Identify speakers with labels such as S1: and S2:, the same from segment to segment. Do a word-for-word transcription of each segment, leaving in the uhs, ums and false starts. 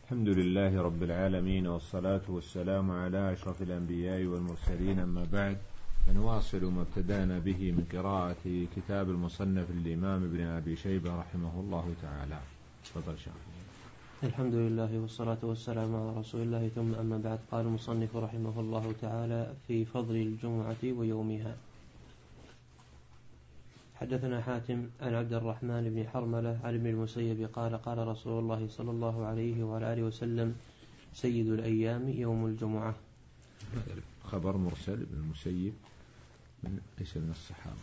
S1: الحمد لله رب العالمين، والصلاة والسلام على أشرف الأنبياء والمرسلين، أما بعد، فنواصل ما ابتدأنا به من قراءة كتاب المصنف للإمام ابن أبي شيبة رحمه الله تعالى. تفضل شيخ.
S2: الحمد لله والصلاة والسلام على رسول الله، ثم أما بعد. قال المصنف رحمه الله تعالى في فضل الجمعة ويومها. حدثنا حاتم عن عبد الرحمن بن حرملة عن ابن المسيب قال قال رسول الله صلى الله عليه وعلى آله وسلم: سيد الأيام يوم الجمعة.
S1: خبر مرسل ابن المسيب من ليس من الصحابة.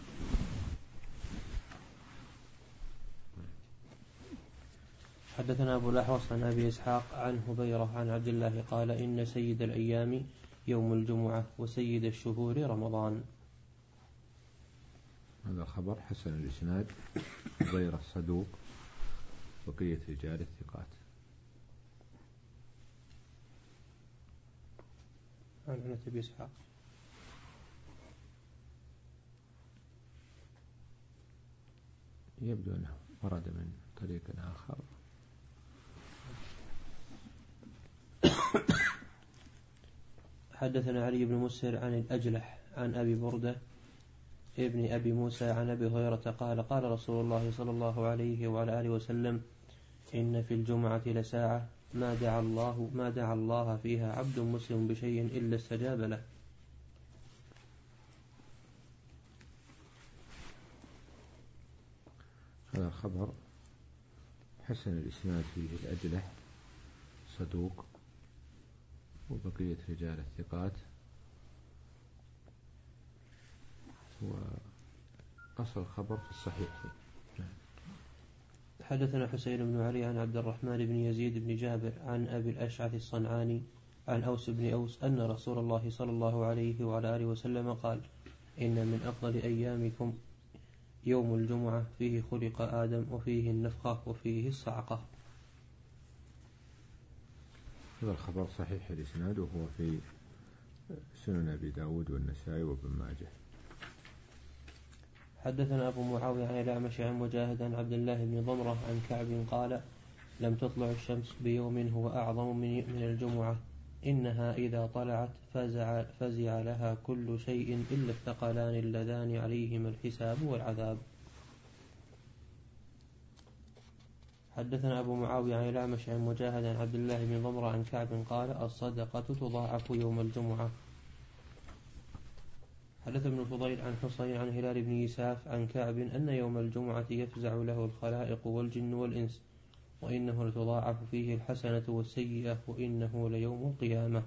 S2: حدثنا أبو الأحوص عن أبي إسحاق عن هبيرة عن عبد الله قال: إن سيد الأيام يوم الجمعة وسيد الشهور رمضان.
S1: هذا خبر حسن الإسناد، غير الصدوق، بقية رجال الثقات.
S2: عن أبي إسحاق
S1: يبدو أنه ورد من طريق آخر.
S2: حدثنا علي بن مسهر عن الأجلح عن أبي بردة ابن أبي موسى عن أبي هريرة قال قال رسول الله صلى الله عليه وعلى آله وسلم: إن في الجمعة لساعة ما دعا الله ما دعا الله فيها عبد مسلم بشيء إلا استجاب له.
S1: هذا الخبر حسن الإسناد، فيه الأجلح صدوق وبقية رجال الثقات، وأصل الخبر في الصحيح.
S2: حدثنا حسين بن علي عن عبد الرحمن بن يزيد بن جابر عن أبي الأشعث الصنعاني عن أوس بن أوس أن رسول الله صلى الله عليه وعلى آله وسلم قال: إن من أفضل أيامكم يوم الجمعة، فيه خلق آدم وفيه النفخة وفيه الصعقة.
S1: هذا الخبر صحيح الإسناد، وهو في سنن أبي داود والنسائي وابن ماجه.
S2: حدثنا أبو معاوية عن الأعمش عن مجاهد عن عبد الله بن ضمرة عن كعب قال: لم تطلع الشمس بيوم هو أعظم من الجمعة، إنها إذا طلعت فزع, فزع لها كل شيء إلا الثقلان اللذان عليهما الحساب والعذاب. حدثنا أبو معاوية عن الأعمش عن مجاهد عن عبد الله بن ضمرة عن كعب قال: الصدقة تضاعف يوم الجمعة. حدث ابن الفضيل عن حصين عن هلال بن يساف عن كعب أن يوم الجمعة يفزع له الخلائق والجن والإنس، وإنه لتضاعف فيه الحسنة والسيئة، وإنه ليوم القيامة.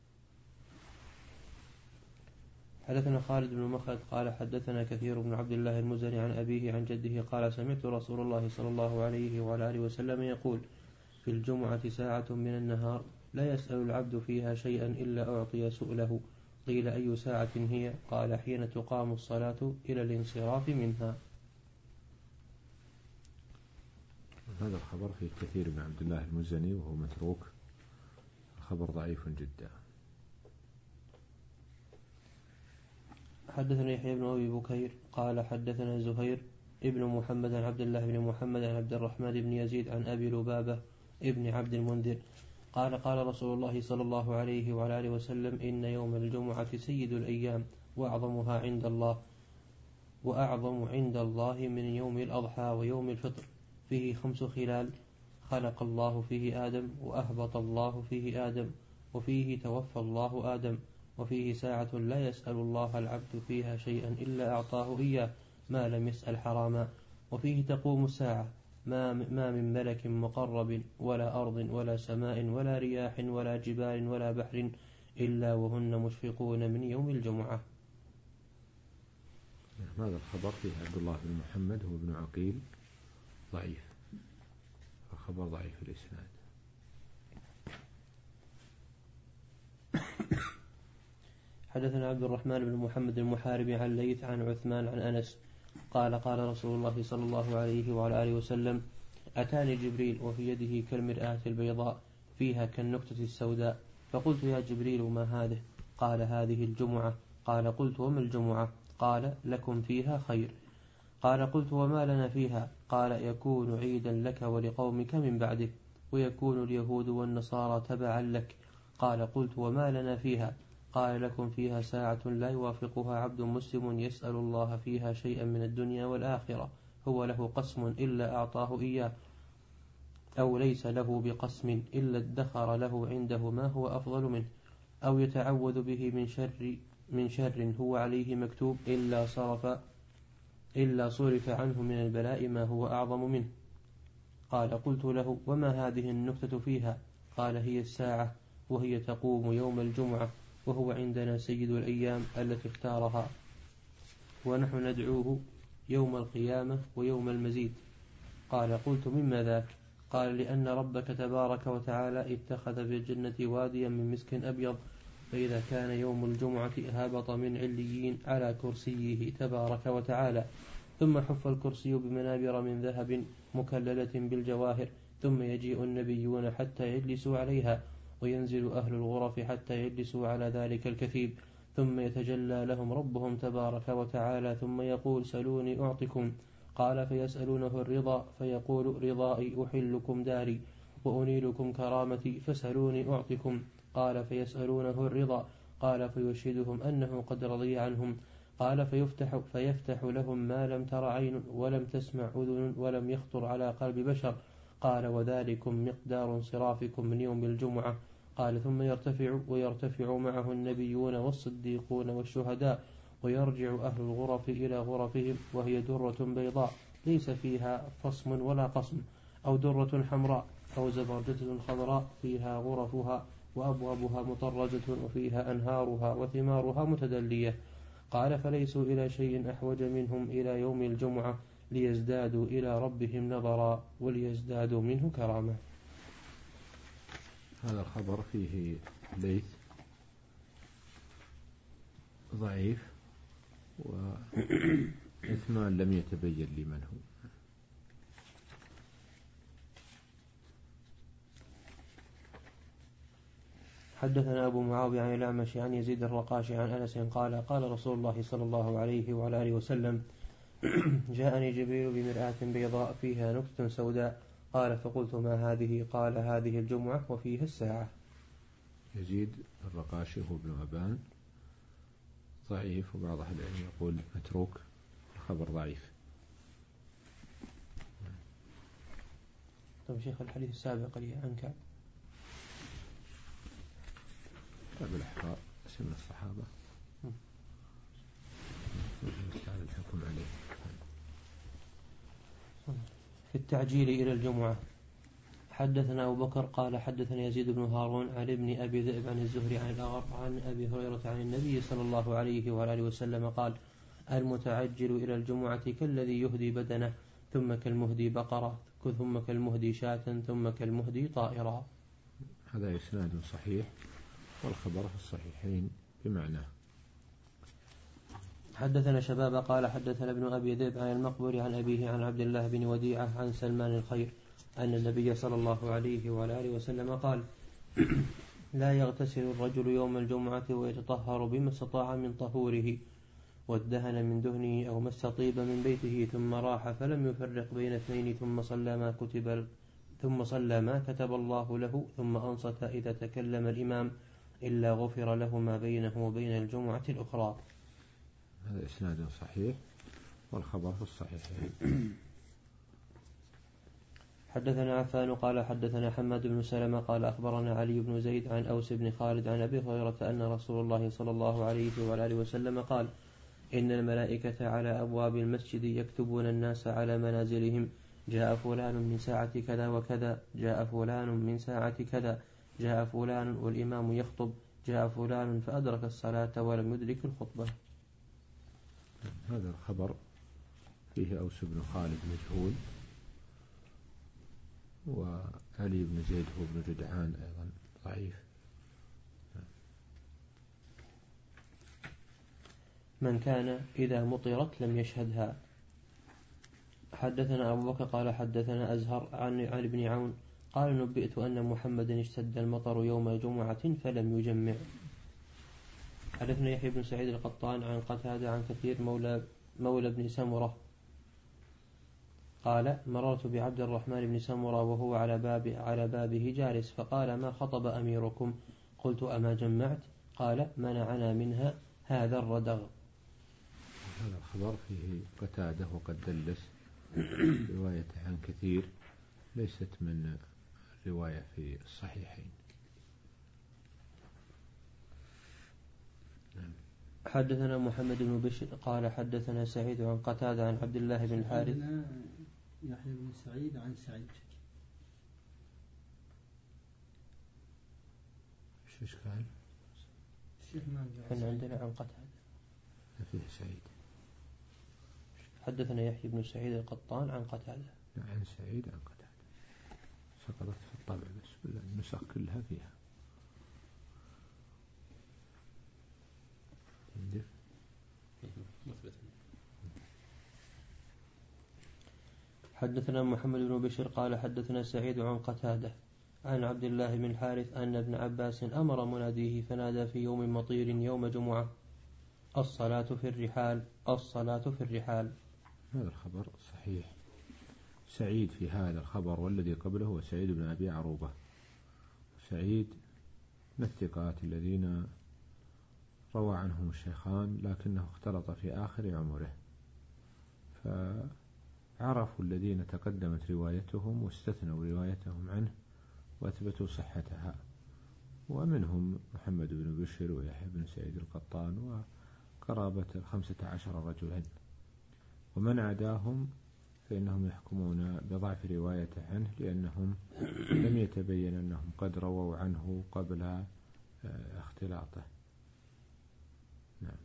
S2: حدثنا خالد بن مخلد قال حدثنا كثير بن عبد الله المزني عن أبيه عن جده قال: سمعت رسول الله صلى الله عليه وعلى آله وسلم يقول: في الجمعة ساعة من النهار لا يسأل العبد فيها شيئا إلا أعطي سؤله. قيل: أي ساعة هي؟ قال: حين تقام الصلاة إلى الانصراف منها.
S1: هذا الخبر فيه كثير بن عبد الله المزني وهو متروك، خبر ضعيف جدا.
S2: حدثنا يحيى بن أبي بكير قال حدثنا زهير ابن محمد عن عبد الله بن محمد عن عبد الرحمن بن يزيد عن أبي لبابة ابن عبد المنذر قال قال رسول الله صلى الله عليه وعلى آله وسلم: إن يوم الجمعة سيد الأيام وأعظمها عند الله، وأعظم عند الله من يوم الأضحى ويوم الفطر، فيه خمس خلال: خلق الله فيه آدم، وأهبط الله فيه آدم، وفيه توفى الله آدم، وفيه ساعة لا يسأل الله العبد فيها شيئا إلا أعطاه إياه ما لم يسأل حراما، وفيه تقوم الساعة ما ما من ملك مقرب ولا أرض ولا سماء ولا رياح ولا جبال ولا بحر إلا وهن مشفقون من يوم الجمعة.
S1: هذا الخبر فيه عبد الله بن محمد هو ابن عقيل ضعيف، الخبر ضعيف الإسناد.
S2: حدثنا عبد الرحمن بن محمد المحاربي عن ليث عن عثمان عن أنس قال قال رسول الله صلى الله عليه وعلى آله وسلم: أتاني جبريل وفي يده كالمرآة البيضاء فيها كالنكتة السوداء، فقلت: يا جبريل ما هذه؟ قال: هذه الجمعة. قال: قلت: وما الجمعة؟ قال: لكم فيها خير. قال: قلت: وما لنا فيها؟ قال: يكون عيدا لك ولقومك من بعدك، ويكون اليهود والنصارى تبعا لك. قال قلت وما لنا فيها؟ قال لكم فيها ساعة لا يوافقها عبد مسلم يسأل الله فيها شيئا من الدنيا والآخرة هو له قسم إلا أعطاه إياه، أو ليس له بقسم إلا ادخر له عنده ما هو أفضل منه، أو يتعوذ به من شر من شر هو عليه مكتوب إلا صرف إلا صرف عنه من البلاء ما هو أعظم منه. قال قلت له وما هذه النكتة فيها؟ قال هي الساعة، وهي تقوم يوم الجمعة، وهو عندنا سيد الأيام التي اختارها، ونحن ندعوه يوم القيامة ويوم المزيد. قال قلت مما ذاك؟ قال لأن ربك تبارك وتعالى اتخذ في الجنة واديا من مسك أبيض، فإذا كان يوم الجمعة هبط من عليين على كرسيه تبارك وتعالى، ثم حف الكرسي بمنابر من ذهب مكللة بالجواهر، ثم يجيء النبيون حتى يجلسوا عليها، وينزل أهل الغرف حتى يجلسوا على ذلك الكثيب، ثم يتجلى لهم ربهم تبارك وتعالى ثم يقول سلوني أعطكم. قال فيسألونه الرضا، فيقول رضائي أحلكم داري وأنيلكم كرامتي فسألوني أعطكم. قال فيسألونه الرضا، قال فيشهدهم أنه قد رضي عنهم. قال فيفتح, فيفتح لهم ما لم تر عين ولم تسمع أذن ولم يخطر على قلب بشر. قال وذلكم مقدار انصرافكم من يوم الجمعة. قال ثم يرتفع ويرتفع معه النبيون والصديقون والشهداء، ويرجع أهل الغرف إلى غرفهم، وهي درة بيضاء ليس فيها فصم ولا قصم، أو درة حمراء أو زبرجة خضراء فيها غرفها وأبوابها مطرزة وفيها أنهارها وثمارها متدلية. قال فليسوا إلى شيء أحوج منهم إلى يوم الجمعة ليزدادوا إلى ربهم نظرا وليزدادوا منه كرامة.
S1: هذا الخبر فيه ليث ضعيف، وإثمان لم يتبين لمن هو.
S2: حدثنا أبو معاوية عن الأعمش عن يزيد الرقاشي عن أنس قال قال رسول الله صلى الله عليه وعلى آله وسلم جاءني جبريل بمرآة بيضاء فيها نكتة سوداء. قال فقلت ما هذه؟ قال هذه الجمعة وفيها الساعة.
S1: يزيد الرقاشي هو ابن أبان ضعيف، وبعض أهل العلم يقول متروك، الخبر ضعيف.
S2: طيب شيخ الحديث السابق لي عنك
S1: كتاب الأحرار اسم الصحابة على الحكم عليه
S2: في التعجيل إلى الجمعة. حدثنا أبو بكر قال حدثنا يزيد بن هارون عن ابن أبي ذئب عن الزهري عن الأغر عن أبي هريرة عن النبي صلى الله عليه وآله وسلم قال المتعجل إلى الجمعة كالذي يهدي بدنه ثم كالمهدي بقرة ثم كالمهدي شاة ثم كالمهدي طائرا.
S1: هذا إسناد صحيح، والخبر في الصحيحين بمعناه.
S2: حدثنا شباب قال حدثنا ابن أبي ذئب عن المقبري عن أبيه عن عبد الله بن وديعة عن سلمان الخير أن النبي صلى الله عليه وعلى آله وسلم قال لا يغتسل الرجل يوم الجمعة ويتطهر بما استطاع من طهوره، وادهن من دهنه أو مس طيب من بيته ثم راح فلم يفرق بين اثنين ثم صلى ما كتب ثم صلى ما كتب الله له ثم أنصت إذا تكلم الإمام إلا غفر له ما بينه وبين الجمعة الأخرى.
S1: هذا إسناد صحيح، والخبر في الصحيحين.
S2: حدثنا عفان قال حدثنا حماد بن سلمة قال أخبرنا علي بن زيد عن أوس بن خالد عن أبي هريرة أن رسول الله صلى الله عليه وآله وسلم قال إن الملائكة على أبواب المسجد يكتبون الناس على منازلهم جاء فلان من ساعة كذا وكذا، جاء فلان من ساعة كذا، جاء فلان والإمام يخطب، جاء فلان فأدرك الصلاة ولم يدرك الخطبة.
S1: هذا الخبر فيه أوس بن خالد مجهول، وعلي بن زيد هو ابن جدعان أيضا ضعيف.
S2: من كان إذا مطرت لم يشهدها. حدثنا أبو بكر قال حدثنا أزهر عن عن ابن عون قال نبئت أن محمدا اشتد المطر يوم جمعة فلم يجمع. حدثنا يحيى بن سعيد القطان عن قتادة عن كثير مولى مولى بن سمرة قال مررت بعبد الرحمن بن سمرة وهو على باب على بابه جالس فقال ما خطب أميركم؟ قلت أما جمعت؟ قال منعنا منها هذا الردغ.
S1: هذا الخبر فيه قتادة وقد دلس روايته عن كثير ليست من رواية في الصحيحين.
S2: حدثنا محمد بن بشر قال حدثنا سعيد عن قتادة عن عبد الله بن الحارث.
S3: يحيى بن سعيد عن سعيد.
S1: شو إشكال؟
S2: احنا عندنا عن قتادة
S1: فيه سعيد.
S2: حدثنا يحيى بن سعيد القطان عن قتادة.
S1: لا عن سعيد عن قتادة سقطت في الطبع بس النسخ كلها فيها.
S2: حدثنا محمد بن بشر قال حدثنا سعيد عن قتادة عن عبد الله بن الحارث أن ابن عباس أمر مناديه فنادى في يوم مطير يوم جمعة الصلاة في الرحال الصلاة في الرحال.
S1: هذا الخبر صحيح. سعيد في هذا الخبر والذي قبله هو سعيد بن أبي عروبة. سعيد من الثقات الذين روى عنهم الشيخان لكنه اختلط في آخر عمره، فعرفوا الذين تقدمت روايتهم واستثنوا روايتهم عنه وأثبتوا صحتها، ومنهم محمد بن بشر ويحيى بن سعيد القطان وقرابة الخمسة عشر رجلا، ومن عداهم فإنهم يحكمون بضعف روايته عنه لأنهم لم يتبين أنهم قد رووا عنه قبل اختلاطه. نعم.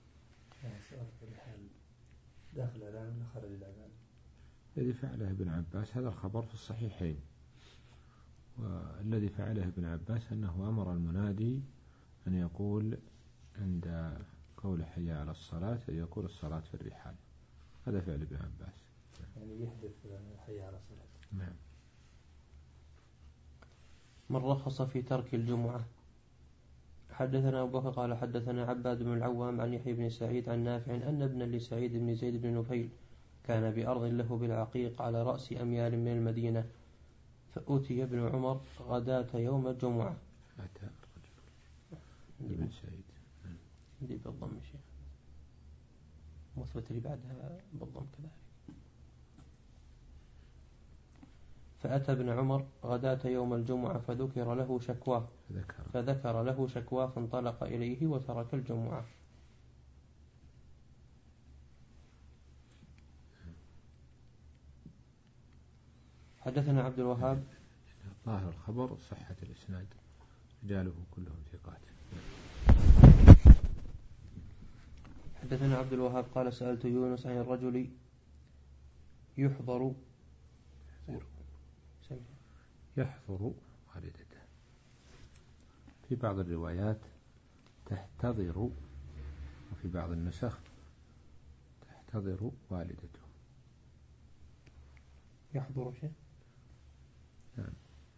S3: داخل الأذان ولا خارج الأذان؟
S1: الذي فعله ابن عباس هذا الخبر في الصحيحين، والذي فعله ابن عباس أنه أمر المنادي أن يقول عند قول حي على الصلاة أن يقول الصلاة في الرحال. هذا فعل ابن عباس،
S3: يعني يحدث حي على الصلاة.
S1: نعم.
S2: من رخص في ترك الجمعة. حدثنا أبو بكر قال حدثنا عباد بن العوام عن يحيى بن سعيد عن نافع أن ابنا لسعيد بن زيد بن نفيل كان بأرض له بالعقيق على رأس أميال من المدينة، فأتي ابن عمر غداة يوم الجمعة.
S1: أتى الرجل ابن سعيد
S2: دي بالضم شيء مثبت لي بعدها بالضم كذلك. فأتى ابن عمر غداة يوم الجمعة فذكر له شكواه فذكر له شكواه فانطلق إليه وترك الجمعة. حدثنا عبد الوهاب.
S1: ظاهر الخبر صحة الإسناد رجاله كلهم ثقات.
S2: حدثنا عبد الوهاب قال سألت يونس عن الرجل يحضر
S1: يحضر والدته، في بعض الروايات تحتضر وفي بعض النسخ تحتضر والدته.
S2: يحضر شيء؟
S1: نعم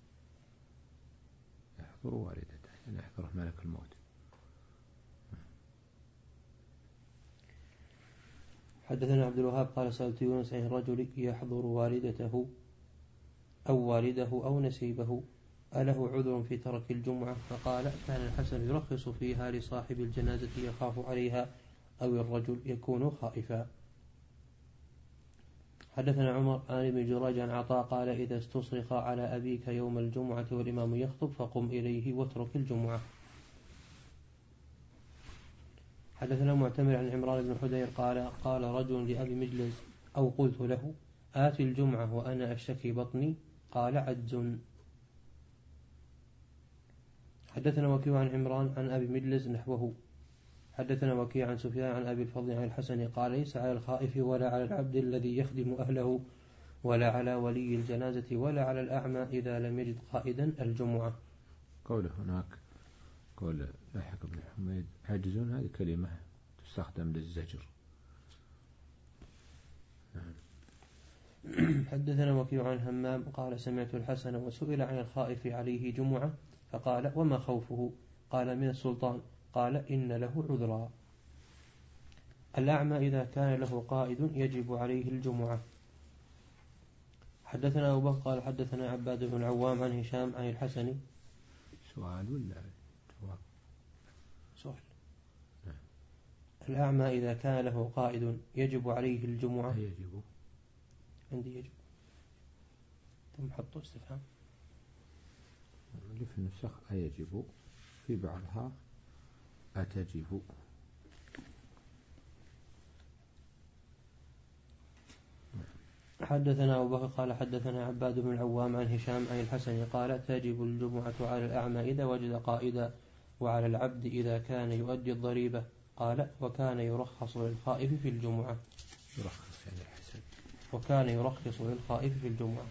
S1: يحضر والدته يعني يحضره ملك الموت.
S2: حدثنا عبد الوهاب قال سألت يونس عن الرجل يحضر والدته أو والده أو نسيبه أله عذر في ترك الجمعة؟ فقال كان الحسن يرخص فيها لصاحب الجنازة يخاف عليها أو الرجل يكون خائفا. حدثنا عمر عن ابن جريج عن عطاء قال إذا استصرخ على أبيك يوم الجمعة والإمام يخطب فقم إليه واترك الجمعة. حدثنا معتمر عن عمران بن حدير قال قال رجل لأبي مجلس أو قلت له آتي الجمعة وأنا أشتكي بطني قال عجز. حدثنا وكيع عن عمران عن أبي مجلس نحوه. حدثنا وكيع عن سفيان عن أبي الفضل عن الحسن قال ليس على الخائف ولا على العبد الذي يخدم أهله ولا على ولي الجنازة ولا على الأعمى إذا لم يجد قائدا الجمعة.
S1: قوله هناك قول لاحق بن حميد عجز هذه كلمة تستخدم للزجر.
S2: حدثنا وكيع عن همام قال سمعت الحسن وسئل عن الخائف عليه جمعة فقال وما خوفه؟ قال من السلطان. قال إن له عذرا. الأعمى إذا كان له قائد يجب عليه الجمعة. حدثنا أبو بكر قال حدثنا عباد بن العوام عن هشام عن الحسن.
S1: سؤال ولا جواب؟
S2: سؤال. نعم. الأعمى إذا كان له قائد يجب عليه الجمعة.
S1: يجب.
S2: عندي يجب. ثم حطوا استفهام.
S1: اللي في النسخ أيجب، في بعضها أتجب.
S2: حدثنا أبو بكر قال حدثنا عباد بن العوام عن هشام عن الحسن قال تجب الجمعة على الأعمى إذا وجد قائدا، وعلى العبد إذا كان يؤدي الضريبة. قال وكان يرخص للخائف في الجمعة.
S1: يرخص يعني الحسن.
S2: وكان يرخص للخائف في الجمعة.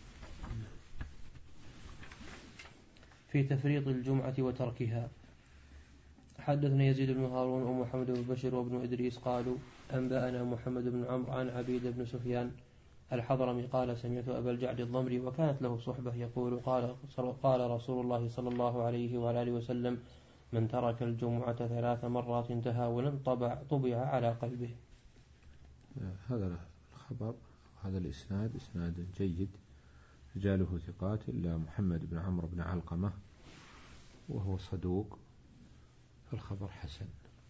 S2: في تفريط الجمعة وتركها. حدثنا يزيد بن هارون ومحمد بن بشير وابن إدريس قالوا أنبأنا محمد بن عمرو عن عبيد بن سفيان الحضرمي قال سمعت أبا الجعد الضمري وكانت له صحبة يقول قال, قال رسول الله صلى الله عليه وآله وسلم من ترك الجمعة ثلاث مرات تهاونا طبع طبع على قلبه.
S1: هذا الخبر هذا الإسناد إسناد جيد، رجاله ثقات إلا محمد بن عمرو بن علقمة وهو صدوق، فالخبر حسن.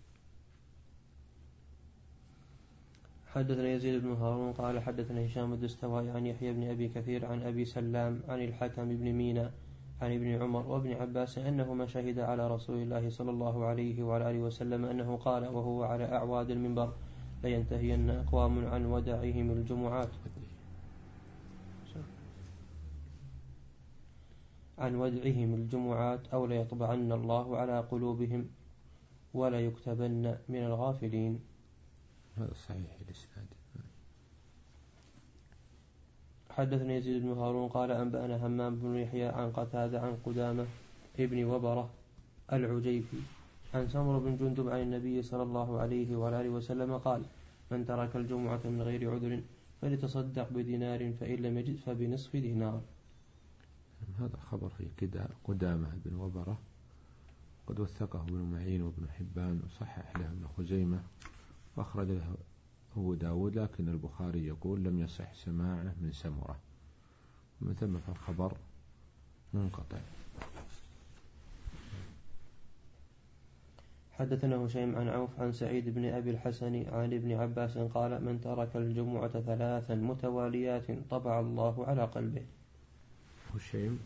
S2: حدثنا يزيد بن هارون قال حدثنا هشام الدستوائي عن يحيى بن أبي كثير عن أبي سلام عن الحكم بن مينا عن ابن عمر وابن عباس أنهما شهد على رسول الله صلى الله عليه وعلى آله وسلم أنه قال وهو على أعواد المنبر لينتهين أقوام عن ودعهم الجمعات عن ودعهم الجمعات أو ليطبعن الله على قلوبهم ولا يكتبن من الغافلين.
S1: هذا صحيح الإسناد.
S2: حدثنا يزيد بن هارون قال أنبأنا همام بن يحيى عن قتادة عن قدامة ابن وبرة العجيفي عن سمر بن جندب عن النبي صلى الله عليه وآله وسلم قال من ترك الجمعة من غير عذر فليتصدق بدينار فإن لم يجد فبنصف دينار.
S1: هذا خبر في كده قدامة بن وبرة قد وثقه ابن معين وابن حبان وصحح له ابن خزيمة وأخرج له أبو داود، لكن البخاري يقول لم يصح سماعه من سمرة، ومن ثم فالخبر منقطع.
S2: حدثنا هشيم عن عوف عن سعيد بن أبي الحسن عن ابن عباس قال من ترك الجمعة ثلاثا متواليات طبع الله على قلبه.
S1: هشيم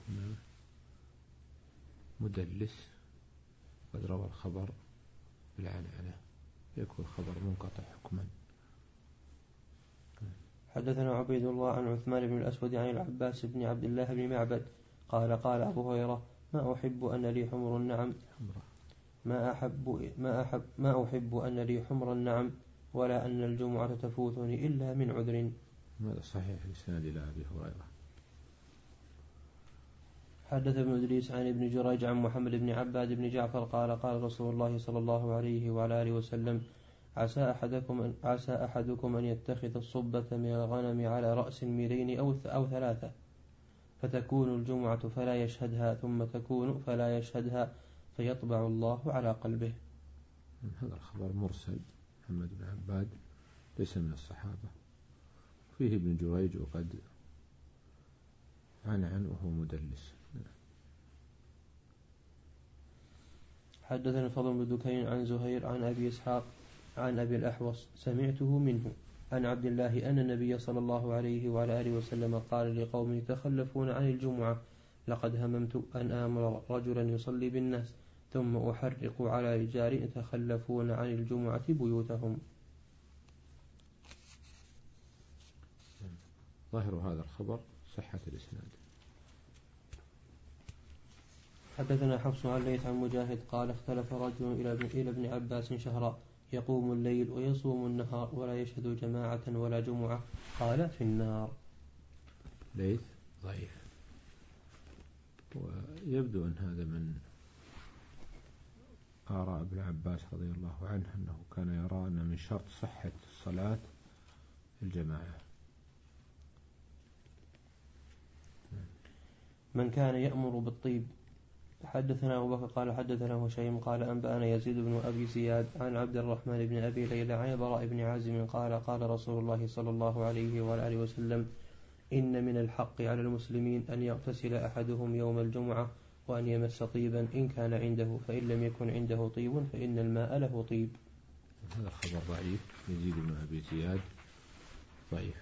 S1: مدلس قد روى الخبر بالعنعنة، يكون الخبر منقطع حكما.
S2: حدثنا عبيد الله عن عثمان بن الأسود عن العباس بن عبد الله بن معبد قال قال أبو هريرة ما أحب أن لي حمر النعم ما أحب ما أحب ما أحب أن لي حمر النعم ولا أن الجمعة تفوتني إلا من عذر.
S1: هذا صحيح الإسناد إلى أبي هريرة.
S2: حدث ابن إدريس عن ابن جريج عن محمد بن عباد بن جعفر قال قال رسول الله صلى الله عليه وعلى آله وسلم عسى أحدكم أن عسى أحدكم أن يتخذ الصبة من الغنم على رأس ميلين أو أو ثلاثة فتكون الجمعة فلا يشهدها ثم تكون فلا يشهدها فيطبع الله على قلبه.
S1: هذا الخبر مرسل، محمد بن عباد ليس من الصحابة، فيه ابن جريج وقد عن عن وهو مدلس.
S2: حدثنا الفضل بن دكين عن زهير عن أبي إسحاق عن أبي الأحوص سمعته منه عن عبد الله أن النبي صلى الله عليه وعلى آله وسلم قال لقوم يتخلفون عن الجمعة لقد هممت أن آمر رجلا يصلي بالناس ثم أحرق على رجال يتخلفون عن الجمعة بيوتهم.
S1: ظاهر هذا الخبر صحة الإسناد.
S2: حدثنا حفص عن ليث عن مجاهد قال اختلف رجل إلى ابن عباس شهرا يقوم الليل ويصوم النهار ولا يشهد جماعة ولا جمعة قال في النار.
S1: ليث ضعيف، ويبدو أن هذا من آراء ابن عباس رضي الله عنه أنه كان يرى أن من شرط صحة الصلاة الجماعة.
S2: من كان يأمر بالطيب. حدثنا أبو بكر قال حدثنا هشيم قال أنبأنا يزيد بن أبي زياد عن عبد الرحمن بن أبي ليلى عن براء بن عازم قال قال رسول الله صلى الله عليه وآله وسلم إن من الحق على المسلمين أن يغتسل أحدهم يوم الجمعة وأن يمس طيبا إن كان عنده، فإن لم يكن عنده طيب فإن الماء له طيب.
S1: هذا خبر ضعيف. يزيد بن أبي زياد ضعيف.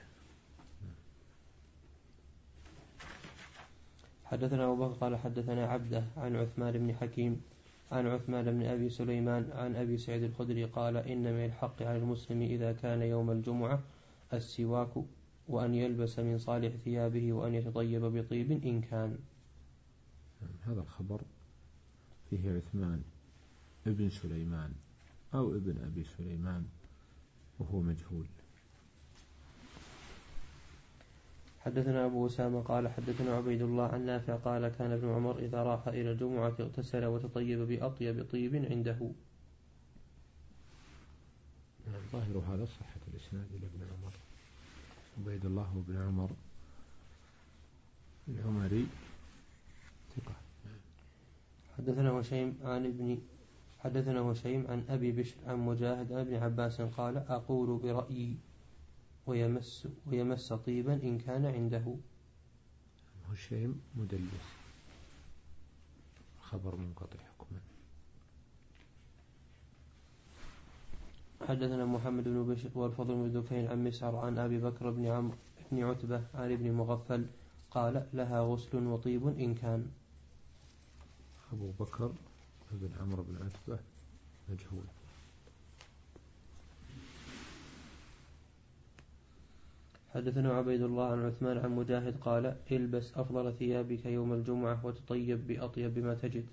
S2: حدثنا أبو بكر قال حدثنا عبده عن عثمان بن حكيم عن عثمان بن أبي سليمان عن أبي سعيد الخدري قال إن من الحق على المسلم إذا كان يوم الجمعة السواك وأن يلبس من صالح ثيابه وأن يتطيب بطيب إن كان.
S1: هذا الخبر فيه عثمان ابن سليمان أو ابن أبي سليمان وهو مجهول.
S2: حدثنا أبو أسامة قال حدثنا عبيد الله عن نافع قال كان ابن عمر إذا راح إلى الجمعة اغتسل وتطيب بأطيب طيب عنده.
S1: ظاهر هذا صحة الإسناد إلى ابن عمر. عبيد الله بن عمر العمري ثقة.
S2: حدثنا هشيم عن ابن حدثنا هشيم عن أبي بشر عن مجاهد عن ابن عباس قال أقول برأيي ويمس, ويمس طيبا إن كان عنده.
S1: هشيم مدلس، خبر منقطع حكما.
S2: حدثنا محمد بن بشر والفضل بن دكين عن مسعر عن أبي بكر بن عمرو بن عتبة عن ابن مغفل قال لها غسل وطيب إن كان.
S1: أبو بكر بن عمرو بن عتبة مجهول.
S2: حدثنا عبيد الله عن عثمان عن مجاهد قال البس أفضل ثيابك يوم الجمعة وتطيب بأطيب ما تجد.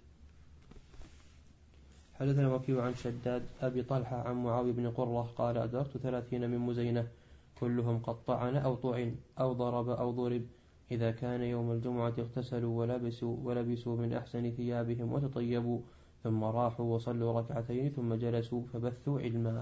S2: حدثنا وكيع عن شداد أبي طلحة عن معاوية بن قرة قال أدركت ثلاثين من مزينة كلهم قد طعن أو طعن أو ضرب أو ضرب، إذا كان يوم الجمعة اغتسلوا ولبسوا, ولبسوا من أحسن ثيابهم وتطيبوا ثم راحوا وصلوا ركعتين ثم جلسوا فبثوا علما.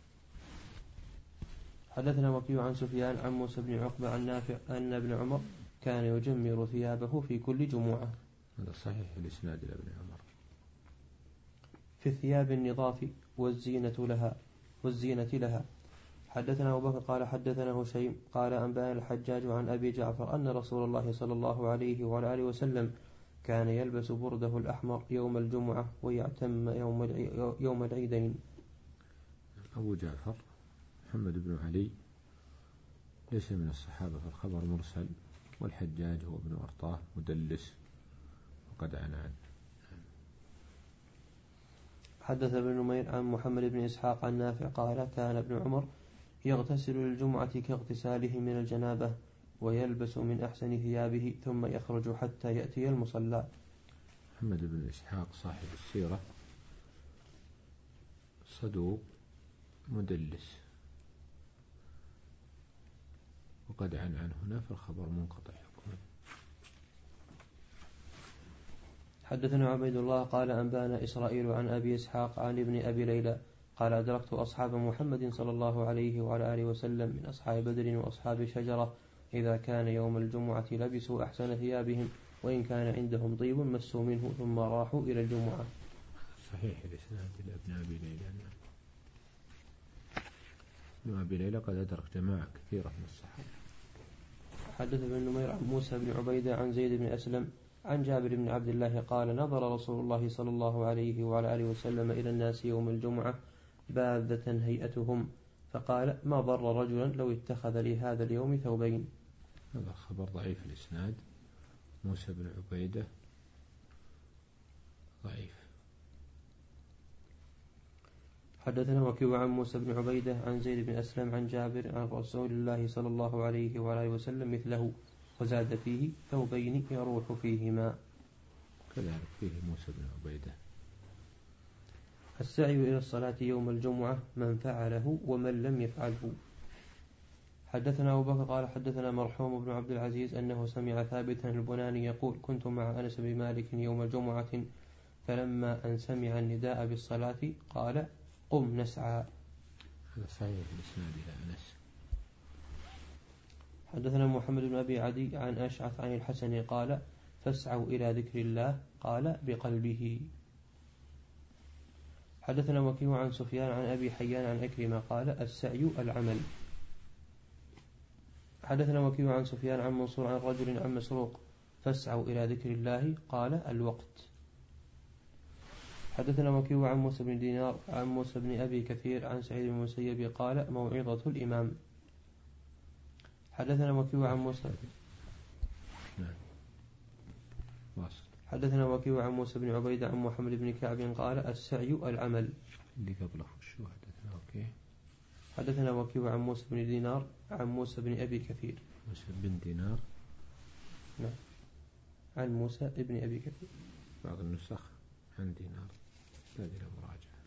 S2: حدثنا وكيع عن سفيان عن موسى بن عقبة عن نافع أن ابن عمر كان يجمر ثيابه في كل جمعة.
S1: هذا صحيح الإسناد إلى ابن عمر.
S2: في الثياب النظاف والزينة لها والزينة لها. حدثنا أبو بكر قال حدثنا هشيم قال أنبأنا الحجاج عن أبي جعفر أن رسول الله صلى الله عليه وعلى آله وسلم كان يلبس برده الأحمر يوم الجمعة ويعتم يوم يوم العيدين.
S1: أبو جعفر محمد بن علي ليس من الصحابة، فالخبر مرسل، والحجاج هو ابن أرطاه مدلس وقد عنان.
S2: حدث ابن نمير عن محمد بن إسحاق عن نافع قال كان ابن عمر يغتسل للجمعة كاغتساله من الجنابة ويلبس من أحسن ثيابه ثم يخرج حتى يأتي المصلى.
S1: محمد بن إسحاق صاحب السيرة صدوق مدلس وقد عن عن هنا فالخبر منقطع حكما.
S2: حدثنا عبيد الله قال أنبانا إسرائيل عن أبي إسحاق عن ابن أبي ليلى قال أدركت أصحاب محمد صلى الله عليه وعلى آله وسلم من أصحاب بدر وأصحاب شجرة إذا كان يوم الجمعة لبسوا أحسن ثيابهم وإن كان عندهم طيب مسوا منه ثم راحوا إلى الجمعة.
S1: صحيح الإسناد إلى ابن أبي ليلى. ابن أبي ليلى قد أدرك جماعة كثيرة من الصحابة.
S2: حدث ابن نمير عن موسى بن عبيدة عن زيد بن أسلم عن جابر بن عبد الله قال نظر رسول الله صلى الله عليه وعلى آله وسلم إلى الناس يوم الجمعة باذة هيئتهم فقال ما ضر رجلا لو اتخذ لهذا اليوم ثوبين.
S1: هذا خبر ضعيف الإسناد. موسى بن عبيدة ضعيف.
S2: حدثنا وكيع عن موسى بن عبيدة عن زيد بن أسلم عن جابر عن رسول الله صلى الله عليه وعلى آله وسلم مثله وزاد فيه ثوبين يروح فيهما.
S1: كذلك فيه موسى بن عبيدة.
S2: السعي إلى الصلاة يوم الجمعة من فعله ومن لم يفعله. حدثنا أبو بكر قال حدثنا مرحوم بن عبد العزيز أنه سمع ثابتا البناني يقول كنت مع أنس بن مالك يوم الجمعة فلما أن سمع النداء بالصلاة قال قم نسعى.
S1: هذا صحيح الإسناد إلى أنس.
S2: حدثنا محمد بن أبي عدي عن أشعث عن الحسن قال فاسعوا إلى ذكر الله قال بقلبه. حدثنا وكيع عن سفيان عن أبي حيان عن أكرمة قال السعي العمل. حدثنا وكيع عن سفيان عن منصور عن رجل عن مسروق فاسعوا إلى ذكر الله قال الوقت. حدثنا وكيع عن موسى بن دينار عن موسى بن أبي كثير عن سعيد بن المسيب قال موعظة الإمام. حدثنا وكيع عن موسى حدثنا وكيع عن موسى بن عبيدة عن محمد بن كعب قال السعي العمل.
S1: اللي قبله شو حدثنا وكيع؟
S2: حدثنا وكيع عن موسى بن دينار عن موسى بن أبي كثير.
S1: موسى بن دينار
S2: نعم عن موسى بن أبي كثير.
S1: بعض النسخ عن دينار هذه المراجعة.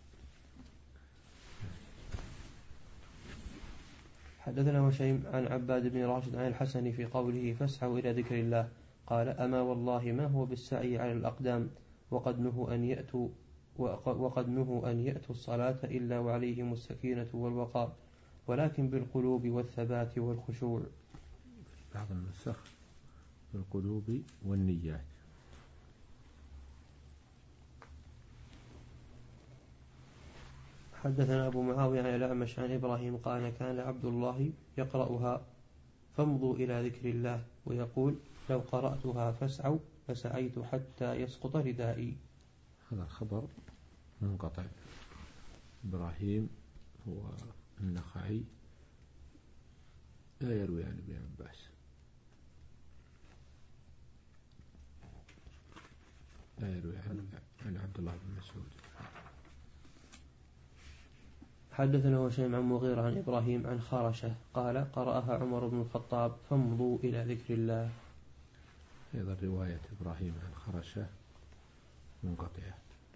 S2: حدثنا وشيم عن عباد بن راشد عن الحسن في قوله فاسعوا إلى ذكر الله قال أما والله ما هو بالسعي على الأقدام وقد نهوا أن يأتوا وقد نهوا أن يأتوا الصلاة إلا وعليهم السكينة والوقار ولكن بالقلوب والثبات والخشوع.
S1: بعض النسخ بالقلوب والنيات.
S2: حدثنا أبو معاوية عن الأعمش عن إبراهيم قال كان عبد الله يقرأها فامضوا إلى ذكر الله ويقول لو قرأتها فاسعوا فسعيت حتى يسقط ردائي.
S1: هذا الخبر منقطع. إبراهيم هو النخعي لا يروي عن ابن عباس. لا يروي عن عبد الله بن مسعود.
S2: حدثنا هشيم عن مغيرة عن إبراهيم عن خرشة قال قرأها عمر بن الخطاب فامضوا إلى ذكر الله.
S1: أيضا رواية إبراهيم عن خرشة منقطعة.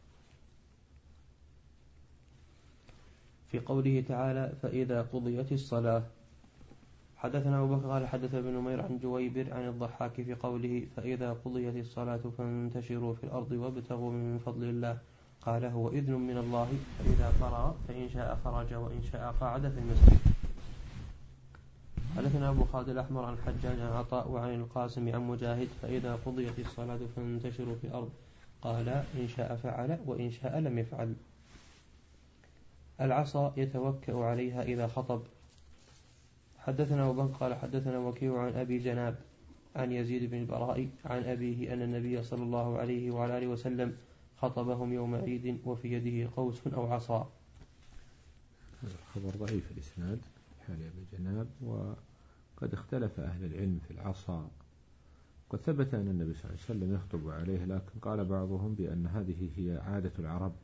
S2: في قوله تعالى فإذا قضيت الصلاة. حدثنا أبو بكر قال حدث ابن نمير عن جويبر عن الضحاك في قوله فإذا قضيت الصلاة فانتشروا في الأرض وابتغوا من فضل الله قال هو إذن من الله فإذا فرغ فإن شاء خرج وإن شاء قعد في المسجد. حدثنا أبو خالد الأحمر عن الحجاج عن عطاء وعن القاسم عن مجاهد فإذا قضيت الصلاة فانتشروا في الأرض قال إن شاء فعل وإن شاء لم يفعل. العصا يتوكأ عليها إذا خطب. حدثنا أبو بكر قال حدثنا وكيع عن أبي جناب عن يزيد بن البراء عن أبيه أن النبي صلى الله عليه وعلى آله وسلم خطبهم يوم عيد وفي يده قوس أو عصا.
S1: هذا الخبر ضعيف الإسناد حال أبي جناب وقد اختلف أهل العلم في العصا. قد ثبت أن النبي صلى الله عليه وسلم يخطب عليه لكن قال بعضهم بأن هذه هي عادة العرب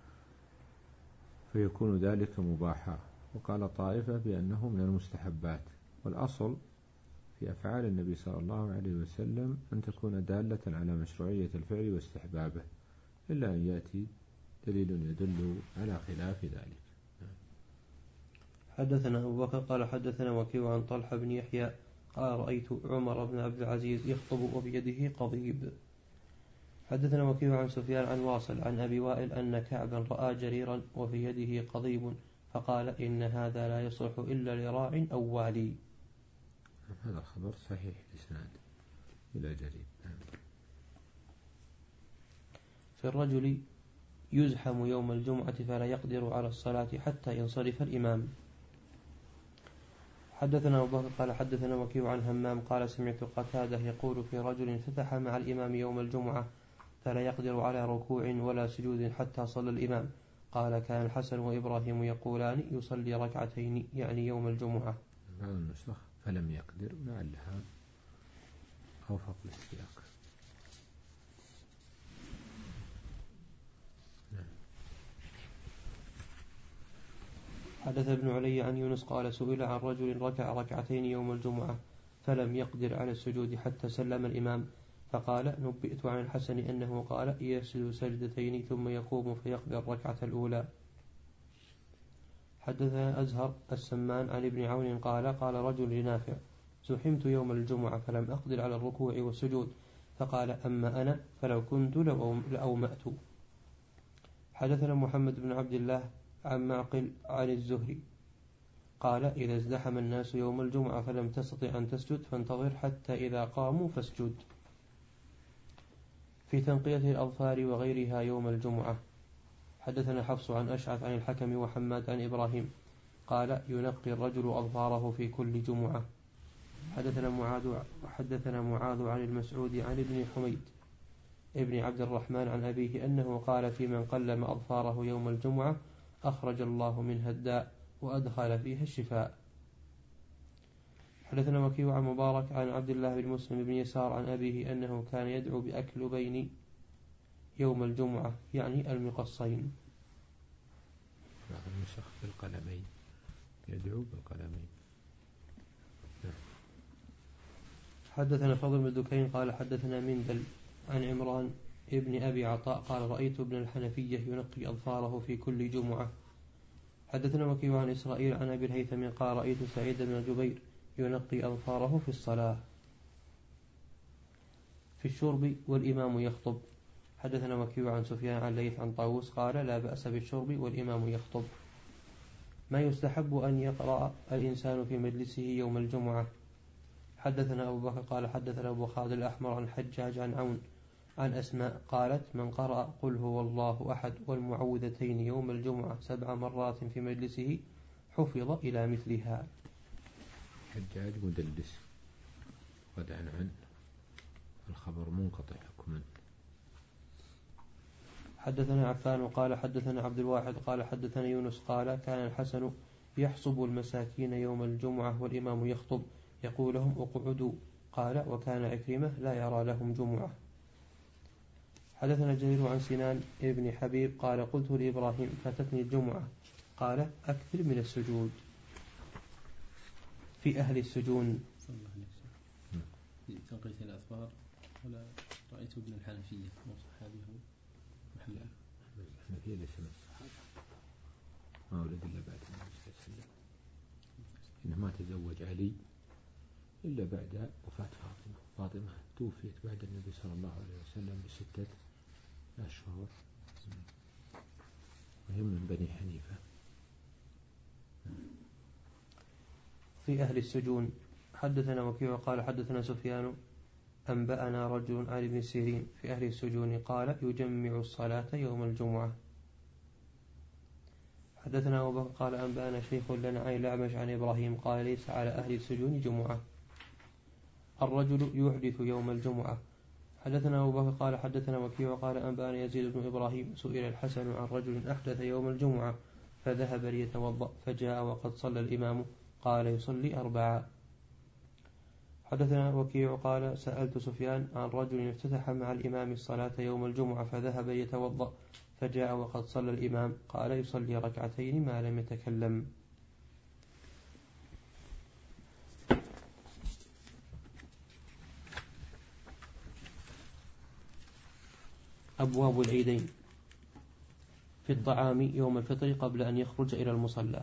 S1: فيكون ذلك مباحا وقال طائفة بأنه من المستحبات. والأصل في أفعال النبي صلى الله عليه وسلم أن تكون دالة على مشروعية الفعل واستحبابه إلا أن يأتي دليل يدل على خلاف ذلك.
S2: حدثنا أبو بكر قال حدثنا وكيع عن طلحة بن يحيى قال رأيت عمر بن عبد العزيز يخطب وبيده قضيب. حدثنا وكيع عن سفيان عن واصل عن أبي وائل أن كعبا رأى جريرا وفي يده قضيب فقال إن هذا لا يصلح إلا لراع أو والي.
S1: هذا الخبر صحيح الإسناد إلى جرير.
S2: في الرجل يزحم يوم الجمعة فلا يقدر على الصلاة حتى ينصرف الإمام. حدثنا أبو بكر قال حدثنا وكيع عن همام قال سمعت قتادة يقول في رجل فتح مع الإمام يوم الجمعة فلا يقدر على ركوع ولا سجود حتى صلى الإمام قال كان الحسن وإبراهيم يقولان يصلي ركعتين يعني يوم الجمعة.
S1: بعض النسخ فلم يقدر لعلها أوفق للسياق.
S2: حدث ابن علي عن يونس قال سئل عن رجل ركع ركعتين يوم الجمعة فلم يقدر على السجود حتى سلم الإمام فقال نبئت عن الحسن أنه قال يسجد سجدتين ثم يقوم فيقضي الركعة الأولى. حدثنا أزهر السمان عن ابن عون قال قال رجل لنافع زحمت يوم الجمعة فلم أقدر على الركوع والسجود فقال أما أنا فلو كنت لأومأت. حدثنا محمد بن عبد الله عن معقل عن الزهري قال إذا ازدحم الناس يوم الجمعة فلم تستطع أن تسجد فانتظر حتى إذا قاموا فاسجد. في تنقية الأظفار وغيرها يوم الجمعة. حدثنا حفص عن أشعث عن الحكم وحماد عن إبراهيم قال ينقي الرجل أظفاره في كل جمعة. حدثنا معاذ حدثنا معاذ عن المسعود عن ابن حميد ابن عبد الرحمن عن أبيه أنه قال في من قلم أظفاره يوم الجمعة أخرج الله منها الداء وأدخل فيها الشفاء. حدثنا وكيع عن مبارك عن عبد الله بن مسلم بن يسار عن أبيه أنه كان يدعو بأكل بين يوم الجمعة يعني المقصين.
S1: النسخ بالقلمين يدعو بالقلمين.
S2: حدثنا فضل بن دكين قال حدثنا مندل عن عمران ابن أبي عطاء قال رأيت ابن الحنفية ينقي أظفاره في كل جمعة. حدثنا وكيع عن إسرائيل عن أبي الهيثم قال رأيت سعيد بن جبير ينقي أظفاره في الصلاة في الشرب والإمام يخطب. حدثنا وكيع عن سفيان عن ليث عن طاووس قال لا بأس بالشرب والإمام يخطب. ما يستحب أن يقرأ الإنسان في مجلسه يوم الجمعة. حدثنا أبو بكر قال حدثنا أبو خالد الأحمر عن حجاج عن عون عن أسماء قالت من قرأ قل هو الله أحد والمعوذتين يوم الجمعة سبع مرات في مجلسه حفظ إلى مثلها.
S1: حجاج مدلس قد عن عن الخبر منقطع حكما.
S2: حدثنا عفان قال حدثنا عبد الواحد قال حدثنا يونس قال كان الحسن يحصب المساكين يوم الجمعة والإمام يخطب يقول لهم اقعدوا. قال وكان عكرمة لا يرى لهم جمعة. حدثنا جرير عن سنان ابن حبيب قال قلت لإبراهيم فاتتني الجمعة قال أكثر من السجود. في أهل السجون
S3: صلى الله عليه وسلم في تنقية الأظفار ولا رأيت ابن الحنفية وصحابه محمد
S1: الحنفية ليس من الصحابة ما ولد إلا بعد النبي صلى الله عليه وسلم إنما تزوج علي إلا بعد وفاة فاطمة. فاطمة توفيت بعد النبي صلى الله عليه وسلم بستة أشهر وهي من بني حنيفة.
S2: في أهل السجون. حدثنا وكيع قال حدثنا سفيان أنبأنا رجل عن ابن سيرين في أهل السجون قال يجمع الصلاة يوم الجمعة. حدثنا أبو بكر قال أنبأنا شيخ لنا عن الأعمش عن إبراهيم قال ليس على أهل السجون جمعة الرجل يحدث يوم الجمعة. حدثنا أبو بكر قال حدثنا وكيع قال أنبأنا يزيد بن إبراهيم سئل الحسن عن رجل أحدث يوم الجمعة فذهب ليتوضأ فجاء وقد صلى الإمام قال يصلي أربعة. حدثنا وكيع قال سألت سفيان عن رجل افتتح مع الإمام الصلاة يوم الجمعة فذهب يتوضأ فجاء وقد صلى الإمام قال يصلي ركعتين ما لم يتكلم. أبواب العيدين في الطعام يوم الفطر قبل أن يخرج إلى المصلى.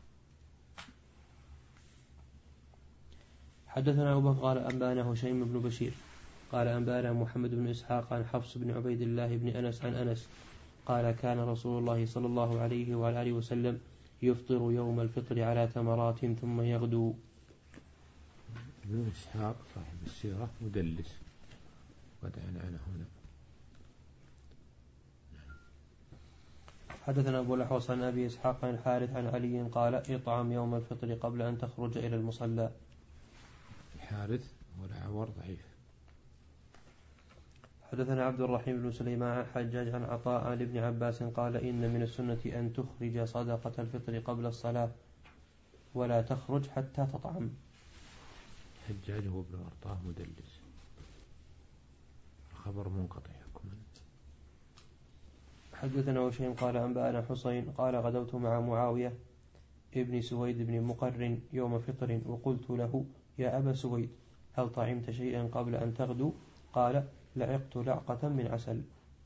S2: حدثنا أبو بكر قال أنبأنا هشيم بن بشير قال أنبأنا محمد بن إسحاق عن حفص بن عبيد الله بن أنس عن أنس قال كان رسول الله صلى الله عليه وعلى آله وسلم يفطر يوم الفطر على تمرات ثم يغدو.
S1: ابن إسحاق صاحب السيرة مدلس قد عن هنا.
S2: حدثنا أبو الأحوص عن أبي إسحاق عن الحارث عن علي قال اطعم يوم الفطر قبل أن تخرج إلى المصلى.
S1: الحارث والأعور ضعيف.
S2: حدثنا عبد الرحيم بن سليمان عن حجاج عن عطاء عن ابن عباس قال إن من السنة أن تخرج صدقة الفطر قبل الصلاة ولا تخرج حتى تطعم.
S1: حجاج هو ابن أرطاه مدلس الخبر منقطع حكما.
S2: حدثنا وشيم قال أنبأنا حسين قال غدوت مع معاوية ابن سويد بن مقرن يوم فطر وقلت له يا أبا سويد هل طعمت شيئا قبل أن تغدو؟ قال لعقت لعقة من عسل.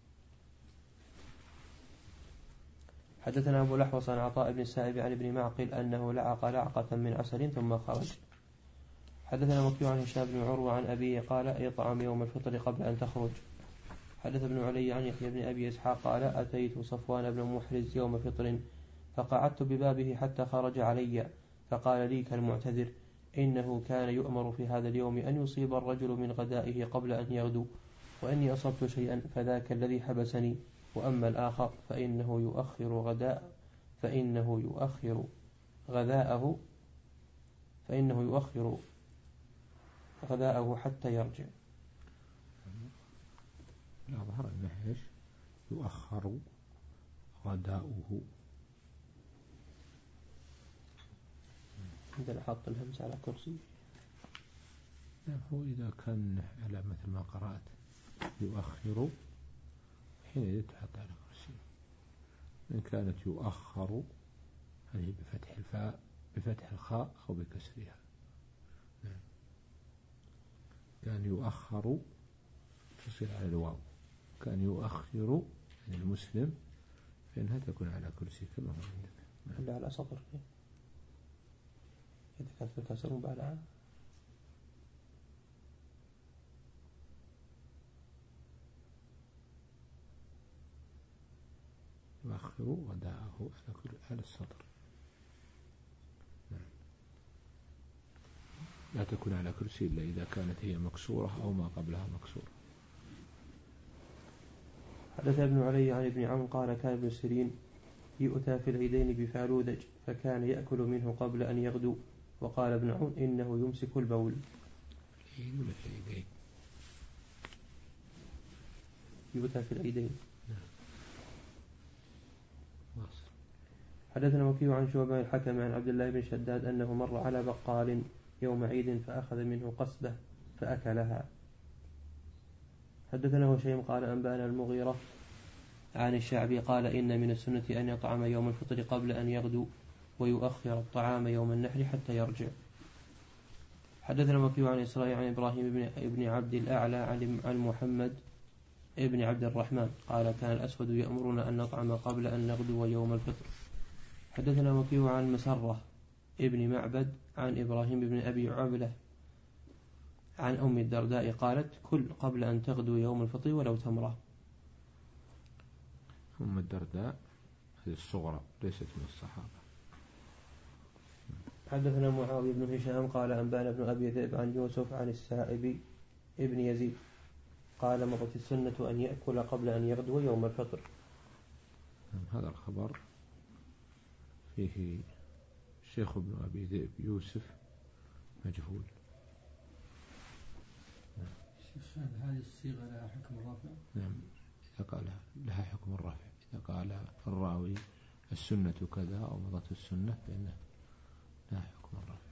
S2: حدثنا أبو الأحوص عن عطاء بن السائب عن ابن معقل أنه لعق لعقة من عسل ثم خرج. حدثنا وكيع عن هشام بن عروة عن أبيه قال اطعم يوم الفطر قبل أن تخرج. حدث ابن علي عن يحيى بن أبي إسحاق قال أتيت صفوان بن محرز يوم فطر فقعدت ببابه حتى خرج علي فقال لي كالمعتذر إنه كان يؤمر في هذا اليوم أن يصيب الرجل من غدائه قبل أن يغدو وأني أصبت شيئا فذاك الذي حبسني وأما الآخر فإنه يؤخر غداء فإنه يؤخر غذاءه فإنه يؤخر غداءه حتى يرجع.
S1: لا ظهر أنه إيش يؤخر غداؤه.
S2: عندنا حط الهمس على كرسي.
S1: لا هو إذا كان على مثل ما قرأت يؤخر حين تحط على كرسي. إن كانت يؤخر هذه بفتح الفاء بفتح الخاء أو بكسرها. نعم. كان يؤخر تصير على الواو. كان يؤخر يعني المسلم فإنها تكون على كرسي كما هو عندك.
S2: نعم. لا على سطر إذا كانت في كسر مبالغة.
S1: يؤخر غداءه على كل على السطر. نعم. لا تكون على كرسي إلا إذا كانت هي مكسورة أو ما قبلها مكسور.
S2: حدث ابن علي عن ابن عون قال كان ابن سيرين يؤتى في العيدين بفالودج فكان يأكل منه قبل أن يغدو. وقال ابن عون إنه يمسك البول.
S1: العيد ولا في العيدين؟
S2: يؤتى في العيدين.
S1: نعم.
S2: حدثنا وكيع عن شعبة الحكم عن عبد الله بن شداد أنه مر على بقال يوم عيد فأخذ منه قصبة فأكلها. حدثنا هشيم قال أنبأنا المغيرة عن الشعبي قال إن من السنة أن يطعم يوم الفطر قبل أن يغدو ويؤخر الطعام يوم النحر حتى يرجع. حدثنا وكيع عن إسرائيل عن إبراهيم بن عبد الأعلى عن محمد ابن عبد الرحمن قال كان الأسود يأمرنا أن نطعم قبل أن نغدو يوم الفطر. حدثنا وكيع عن مسرة ابن معبد عن إبراهيم بن أبي عبلة عن أم الدرداء قالت كل قبل أن تغدو يوم الفطر ولو تمرة.
S1: أم الدرداء هذه الصغرى ليست من الصحابة.
S2: حدثنا معاوية بن هشام قال أنبأنا ابن أبي ذئب عن يوسف عن السائب ابن يزيد قال مضت السنة أن يأكل قبل أن يغدو يوم الفطر.
S1: هذا الخبر فيه الشيخ ابن أبي ذئب يوسف مجهول.
S3: شيخ هذه الصيغة لها حكم الرفع؟
S1: نعم إذا قال لها حكم الرفع. إذا قال الراوي السنة كذا أو مضت السنة فإنه لها حكم الرفع.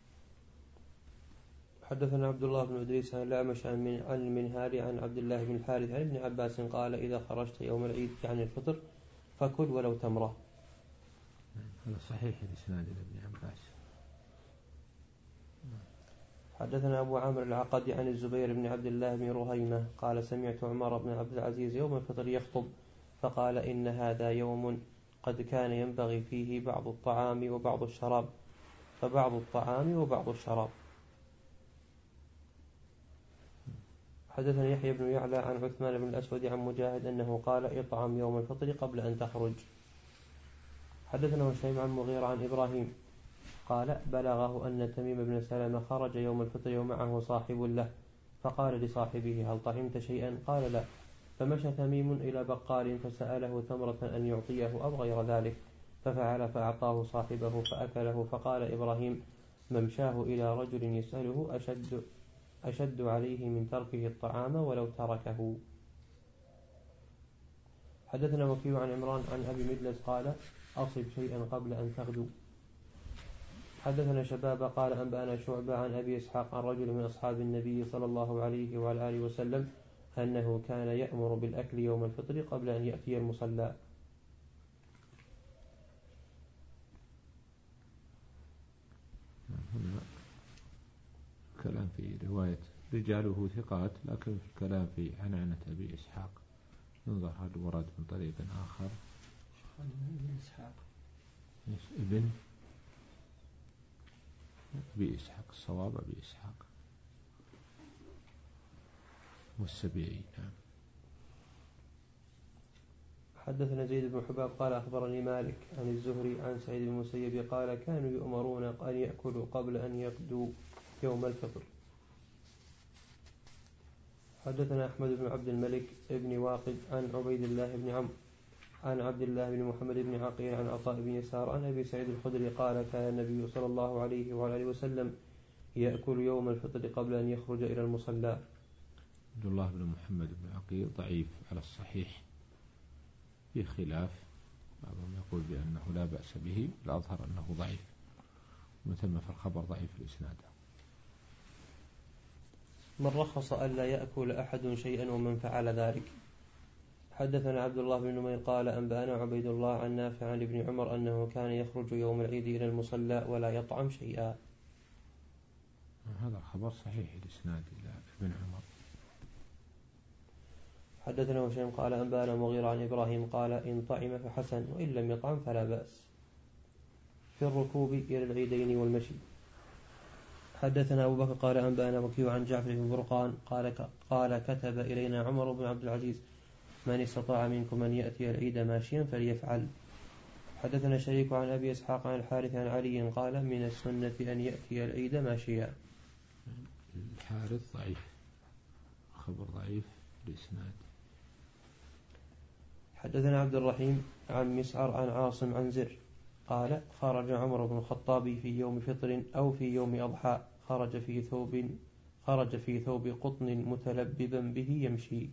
S2: حدثنا عبد الله بن إدريس عن الأعمش عن المنهال عن عبد الله بن الحارث عن ابن عباس قال إذا خرجت يوم العيد عن الفطر فكل ولو تمرة.
S1: هذا صحيح الإسناد لابن عباس.
S2: حدثنا أبو عامر العقدي عن الزبير بن عبد الله بن رهيمة قال سمعت عمر بن عبد العزيز يوم الفطر يخطب فقال إن هذا يوم قد كان ينبغي فيه بعض الطعام وبعض الشراب فبعض الطعام وبعض الشراب. حدثنا يحيى بن يعلى عن عثمان بن الأسود عن مجاهد أنه قال اطعم يوم الفطر قبل أن تخرج. حدثنا هشيم عن مغيرة عن إبراهيم قال بلغه أن تميم بن سلمة خرج يوم الفطر ومعه صاحب له فقال لصاحبه هل طعمت شيئا؟ قال لا. فمشى تميم إلى بقال فسأله تمرة أن يعطيه أو غير ذلك ففعل فأعطاه صاحبه فأكله. فقال إبراهيم ممشاه إلى رجل يسأله أشد, أشد عليه من تركه الطعام ولو تركه. حدثنا وكيع عن عمران عن أبي مجلس قال أصب شيئا قبل أن تغدو. حدثنا شباب قال أنبأنا شعبة عن أبي إسحاق عن رجل من أصحاب النبي صلى الله عليه وعلى آله وسلم أنه كان يأمر بالأكل يوم الفطر قبل أن يأتي المصلى.
S1: هنا كلام في رواية رجاله ثقات لكن في الكلام في عنعنة أبي إسحاق ينظر هل ورد من طريق آخر.
S3: ابن إسحاق
S1: ابن أبي إسحاق الصواب أبي إسحاق والسبيعي. نعم.
S2: حدثنا زيد بن حباب قال أخبرني مالك عن الزهري عن سعيد بن المسيب قال كانوا يؤمرون أن يأكلوا قبل أن يغدوا يوم الفطر. حدثنا أحمد بن عبد الملك بن واقد عن عبيد الله بن عمرو عن عبد الله بن محمد بن عقيل عن عطاء بن يسار عن أبي سعيد الخدري قال كان النبي صلى الله عليه وعلى آله وسلم يأكل يوم الفطر قبل أن يخرج إلى المصلى.
S1: عبد الله بن محمد بن عقيل ضعيف على الصحيح، في خلاف، بعضهم يقول بأنه لا بأس به، الأظهر أنه ضعيف، مثل ما في الخبر ضعيف الإسناد.
S2: من رخص ألا يأكل أحد شيئا ومن فعل ذلك. حدثنا عبد الله بن نمير قال أنبأنا عبيد الله عن نافع عن ابن عمر أنه كان يخرج يوم العيد إلى المصلى ولا يطعم شيئا.
S1: هذا الخبر صحيح الإسناد إلى ابن عمر.
S2: حدثنا هشام قال أنبأنا مغيرة عن إبراهيم قال إن طعم فحسن وإن لم يطعم فلا بأس. في الركوب إلى العيدين والمشي. حدثنا أبو بكر قال أنبأنا وكيع عن جعفر بن برقان قال قال كتب إلينا عمر بن عبد العزيز من استطاع منكم أن يأتي العيد ماشيا فليفعل. حدثنا شريك عن أبي إسحاق عن الحارث عن علي قال من السنة أن يأتي العيد ماشيا.
S1: الحارث ضعيف، خبر ضعيف الإسناد.
S2: حدثنا عبد الرحيم عن مسعر عن عاصم عن زر قال خرج عمر بن الخطاب في يوم فطر أو في يوم أضحى خرج في ثوب خرج في ثوب قطن متلببا به يمشي.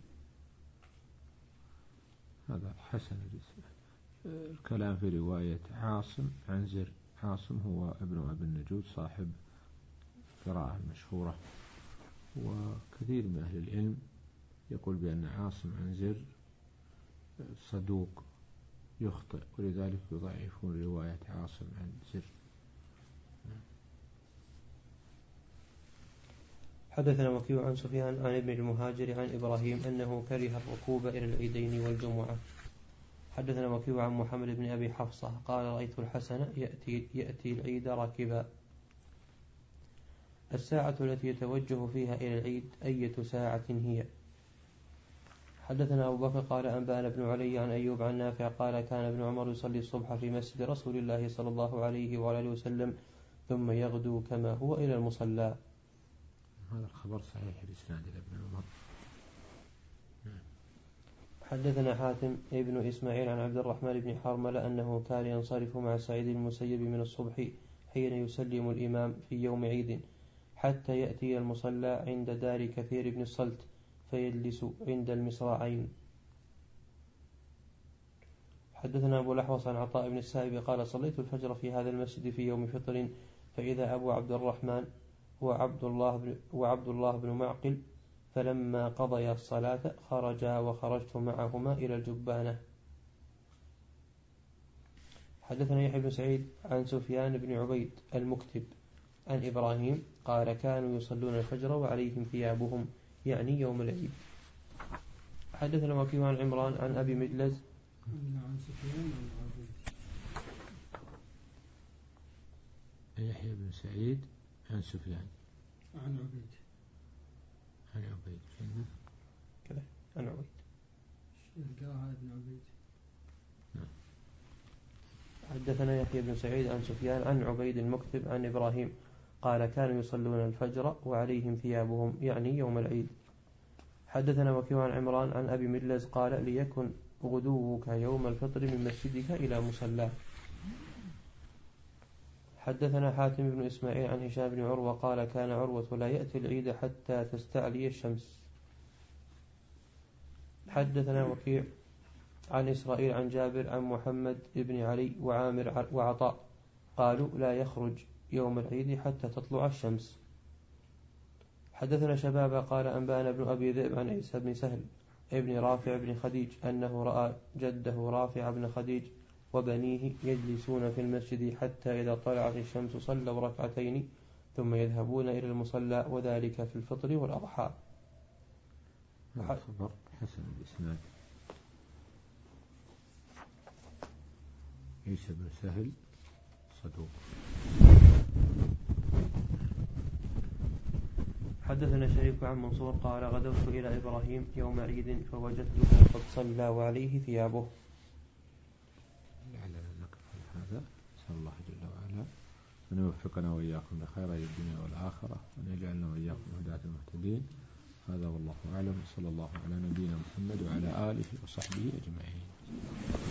S1: هذا حسن الإسناد. الكلام في رواية عاصم عن زر. عاصم هو ابن أبي النجود صاحب قراءة المشهورة، وكثير من أهل العلم يقول بأن عاصم عن زر صدوق يخطئ، ولذلك يضعفون رواية عاصم عن زر.
S2: حدثنا وكيع عن سفيان عن ابن المهاجر عن إبراهيم أنه كره الركوب إلى العيدين والجمعة. حدثنا وكيع عن محمد بن أبي حفصة قال رأيت الحسن يأتي, يأتي العيد راكبا. الساعة التي يتوجه فيها إلى العيد أية ساعة هي؟ حدثنا أبو بكر قال أنبأنا ابن علي عن أيوب عن نافع قال كان ابن عمر يصلي الصبح في مسجد رسول الله صلى الله عليه وآله وسلم ثم يغدو كما هو إلى المصلى.
S1: هذا الخبر صحيح الإسناد إلى ابن عمر.
S2: حدثنا حاتم ابن إسماعيل عن عبد الرحمن بن حرملة أنه كان ينصرف مع سعيد المسيب من الصبح حين يسلم الإمام في يوم عيد حتى يأتي المصلى عند دار كثير بن الصلت فيجلس عند المصراعين. حدثنا أبو الأحوص عن عطاء بن السائب قال صليت الفجر في هذا المسجد في يوم فطر فإذا أبو عبد الرحمن وعبد الله وعبد الله بن معقل فلما قضيا الصلاة خرجا وخرجت معهما إلى الجبانة. حدثنا يحيى بن سعيد عن سفيان بن عبيد المكتب عن إبراهيم قال كانوا يصلون الفجر وعليهم ثيابهم يعني يوم العيد. حدثنا وكيع عن عمران عن أبي مجلز
S4: عن سفيان عن عبيد.
S1: يحيى بن سعيد عن سفيان
S4: عن عبيد
S1: عن عبيد
S2: كذا عن عبيد
S4: القراءة ابن عبيد.
S2: حدثنا يحيى بن سعيد عن سفيان عن عبيد المكتب عن إبراهيم قال كانوا يصلون الفجر وعليهم ثيابهم يعني يوم العيد. حدثنا وكيع عن عمران عن أبي مجلز قال ليكن غدوك يوم الفطر من مسجدك إلى مصلاه. حدثنا حاتم بن إسماعيل عن هشام بن عروة قال كان عروة لا يأتي العيد حتى تستعلي الشمس. حدثنا وكيع عن إسرائيل عن جابر عن محمد بن علي وعامر وعطاء قالوا لا يخرج يوم العيد حتى تطلع الشمس. حدثنا شبابا قال أنبأنا ابن أبي ذئب عن عيسى بن سهل ابن رافع بن خديج أنه رأى جده رافع بن خديج وبنيه يجلسون في المسجد حتى إذا طلعت الشمس صلوا ركعتين ثم يذهبون إلى المصلى وذلك في الفطر والأضحى.
S1: خبر حسن الإسناد. عيسى بن سهل صدوق.
S2: حدثنا شريك عن منصور قال غدوت إلى إبراهيم يوم عيد فوجدته قد صلى وعليه ثيابه.
S1: لعلنا نقف على هذا. نسأل الله جل وعلا أن يوفقنا وإياكم لخير الدنيا والآخرة وأن يجعلنا وإياكم هداة المهتدين. هذا والله أعلم. صلى الله على نبينا محمد وعلى آله وصحبه أجمعين.